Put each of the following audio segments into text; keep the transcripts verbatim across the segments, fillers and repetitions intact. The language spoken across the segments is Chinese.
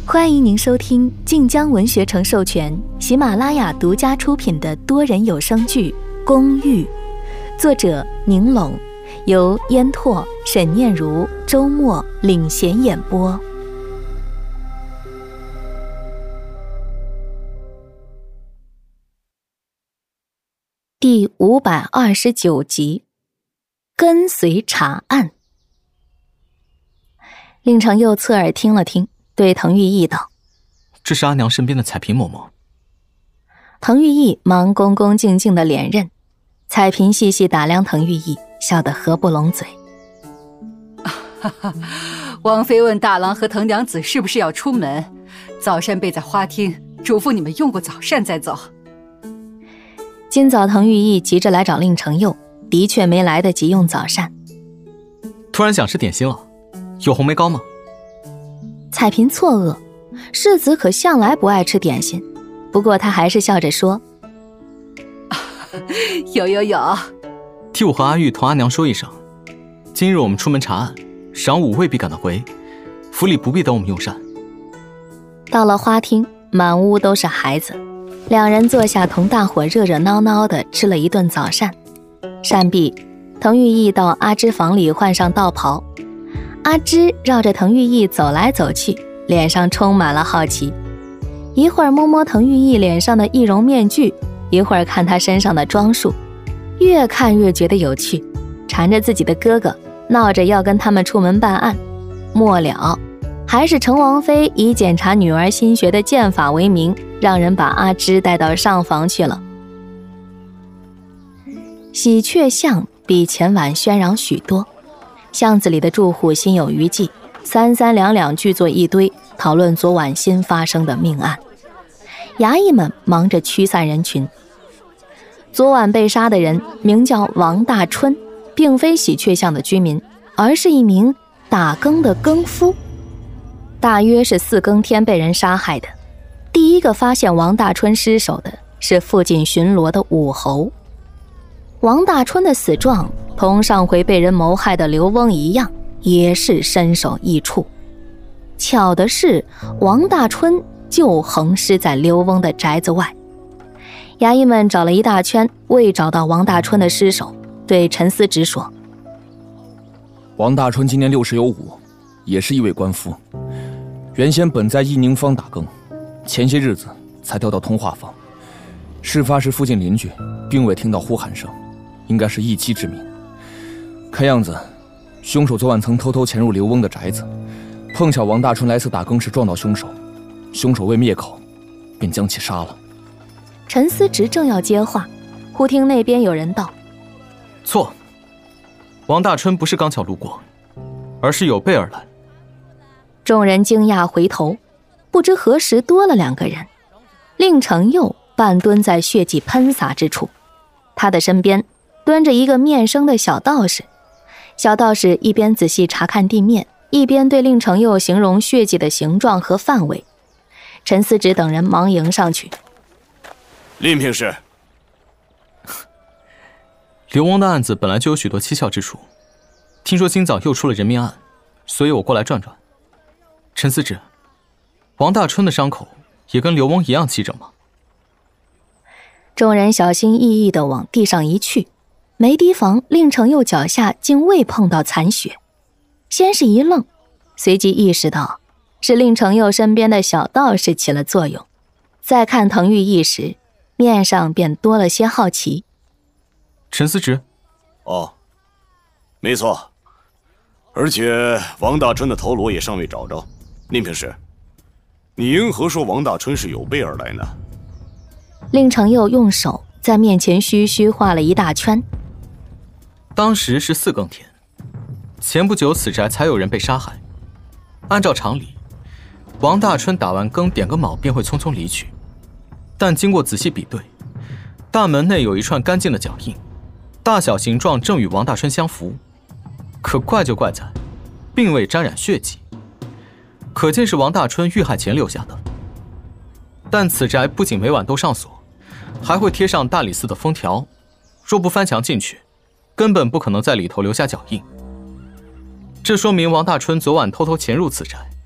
欢迎您收听晋江文学城授权、喜马拉雅独家出品的多人有声剧《公寓》，作者宁龙，由烟拓、沈念如、周末领衔演播。第五百二十九集，跟随查案。令程又侧耳听了听，对滕玉义道：“ 这是阿娘身边的彩萍嬷嬷。” 滕玉义忙恭恭敬敬的连任。彩萍细细打量滕玉义，笑得合不拢嘴。 哈哈，王妃问大郎和滕娘子是不是要出门，早膳备在花厅，嘱咐你们用过早膳再走。 今早滕玉义急着来找令程佑，的确没来得及用早膳。 突然想吃点心了，有红梅糕吗？ 彩萍错愕，世子可向来不爱吃点心，不过他还是笑着说：“ 有有有。” 替我和阿玉同阿娘说一声，今日我们出门查案，晌午未必赶得回，府里不必等我们用膳。 到了花厅，满屋都是孩子，两人坐下同大伙热热闹闹地吃了一顿早膳。膳毕，滕玉义到阿芝房里换上道袍。阿芝绕着滕玉义走来走去，脸上充满了好奇，一会儿摸摸滕玉义脸上的易容面具，一会儿看他身上的装束，越看越觉得有趣，缠着自己的哥哥，闹着要跟他们出门办案。末了，还是程王妃以检查女儿新学的剑法为名，让人把阿芝带到上房去了。喜鹊巷比前晚喧嚷许多，巷子里的住户心有余悸，三三两两聚作一堆，讨论昨晚新发生的命案。衙役们忙着驱散人群。昨晚被杀的人名叫王大春，并非喜鹊巷的居民，而是一名打更的更夫，大约是四更天被人杀害的。第一个发现王大春尸首的是附近巡逻的武侯。王大春的死状同上回被人谋害的刘翁一样，也是身首异处。巧的是，王大春就横尸在刘翁的宅子外。衙役们找了一大圈，未找到王大春的尸首，对陈思直说：“ 王大春今年六十有五，也是一位官夫，原先本在义宁坊打更，前些日子才调到通化坊。事发时附近邻居并未听到呼喊声，应该是一妻之命。看样子，凶手昨晚曾偷偷潜入刘翁的宅子，碰巧王大春来此打更时撞到凶手，凶手为灭口，便将其杀了。” 陈思直正要接话，忽听那边有人道：“ 错，王大春不是刚巧路过，而是有备而来。” 众人惊讶回头，不知何时多了两个人。令程佑半蹲在血迹喷洒之处，他的身边蹲着一个面生的小道士。小道士一边仔细查看地面，一边对令程佑形容血迹的形状和范围。陈思直等人忙迎上去：“ 令平是。” 刘翁的案子本来就有许多蹊跷之处，听说今早又出了人命案，所以我过来转转。陈思直，王大春的伤口也跟刘翁一样齐整吗？ 众人小心翼翼地往地上一去，没提防令程佑脚下竟未碰到残血，先是一愣，随即意识到是令程佑身边的小道士起了作用，再看滕玉义时，面上便多了些好奇。 陈思直， 哦，没错，而且王大春的头颅也尚未找着。令平是，你因何说王大春是有备而来呢？ 令程佑用手在面前虚虚画了一大圈。 当时是四更天，前不久此宅才有人被杀害。按照常理，王大春打完更点个卯便会匆匆离去，但经过仔细比对，大门内有一串干净的脚印，大小形状正与王大春相符。可怪就怪在并未沾染血迹，可见是王大春遇害前留下的。但此宅不仅每晚都上锁，还会贴上大理寺的封条，若不翻墙进去，根本不可能在里头留下脚印。这说明王大春昨晚偷偷潜入此宅，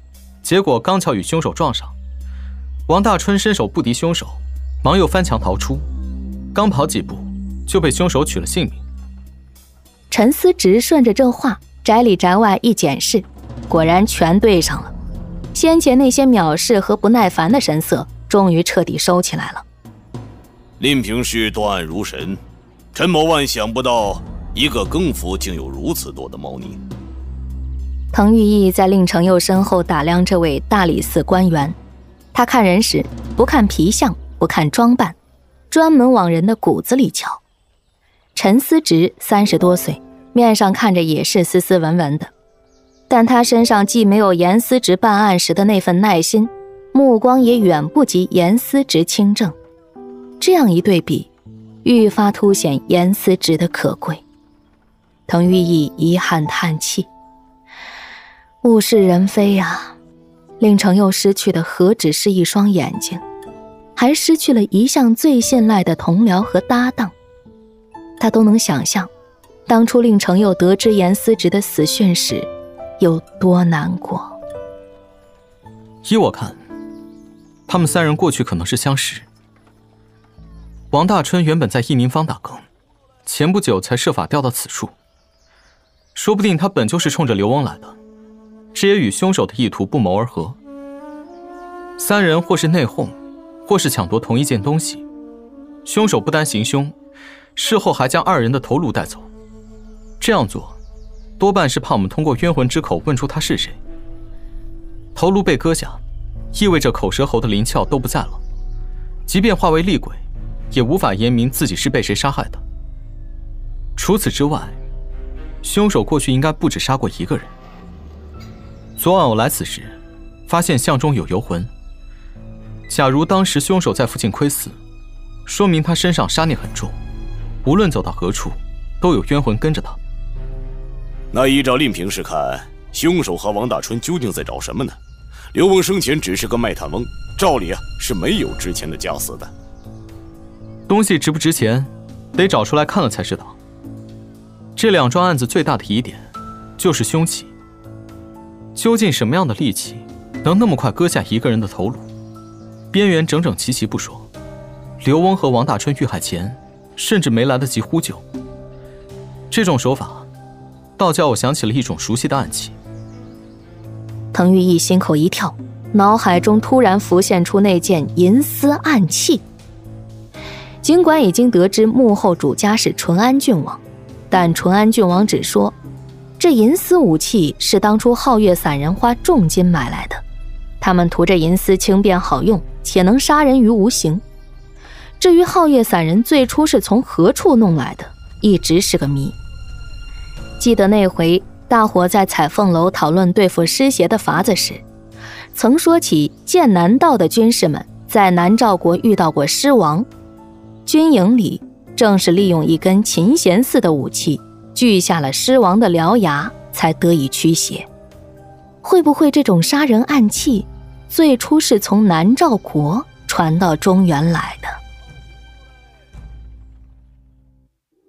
结果刚巧与凶手撞上。王大春伸手不敌凶手，忙又翻墙逃出，刚跑几步就被凶手取了性命。 陈思直顺着这话宅里宅外一检视，果然全对上了。先前那些藐视和不耐烦的神色终于彻底收起来了。 令平氏断案如神，陈某万想不到一个更服竟有如此多的猫腻。 滕玉义在令程佑身后打量这位大理寺官员，他看人时不看皮相，不看装扮，专门往人的骨子里瞧。陈思直三十多岁，面上看着也是斯斯文文的，但他身上既没有严思直办案时的那份耐心，目光也远不及严思直清正。这样一对比，愈发凸显严思直的可贵。滕玉义遗憾叹气，物是人非啊，令程佑失去的何止是一双眼睛，还失去了一向最信赖的同僚和搭档。他都能想象当初令程佑得知严思直的死讯时有多难过。 依我看，他们三人过去可能是相识。王大春原本在义宁坊打更，前不久才设法调到此处，说不定他本就是冲着刘翁来的，这也与凶手的意图不谋而合。三人或是内讧，或是抢夺同一件东西，凶手不单行凶，事后还将二人的头颅带走。这样做多半是怕我们通过冤魂之口问出他是谁。头颅被割下，意味着口舌喉的灵窍都不在了，即便化为厉鬼，也无法言明自己是被谁杀害的。除此之外，凶手过去应该不止杀过一个人。昨晚我来此时，发现巷中有游魂。假如当时凶手在附近窥伺，说明他身上杀孽很重，无论走到何处，都有冤魂跟着他。 那依照令平氏看，凶手和王大春究竟在找什么呢？刘翁生前只是个卖炭翁，照理啊是没有值钱的家私的。 东西值不值钱，得找出来看了才知道。这两桩案子最大的疑点就是凶器，究竟什么样的利器能那么快割下一个人的头颅？边缘整整齐齐不说，刘翁和王大春遇害前甚至没来得及呼救。这种手法倒叫我想起了一种熟悉的暗器。 滕玉义心口一跳，脑海中突然浮现出那件银丝暗器。尽管已经得知幕后主家是淳安郡王，但淳安郡王只说这银丝武器是当初皓月散人花重金买来的，他们图这银丝轻便好用，且能杀人于无形。至于皓月散人最初是从何处弄来的，一直是个谜。记得那回大伙在彩凤楼讨论对付尸邪的法子时，曾说起剑南道的军士们在南诏国遇到过尸王，军营里正是利用一根琴弦似的武器锯下了尸王的獠牙，才得以驱邪。会不会这种杀人暗器最初是从南诏国传到中原来的？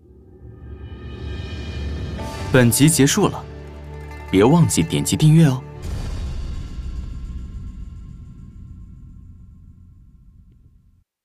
本集结束了，别忘记点击订阅哦。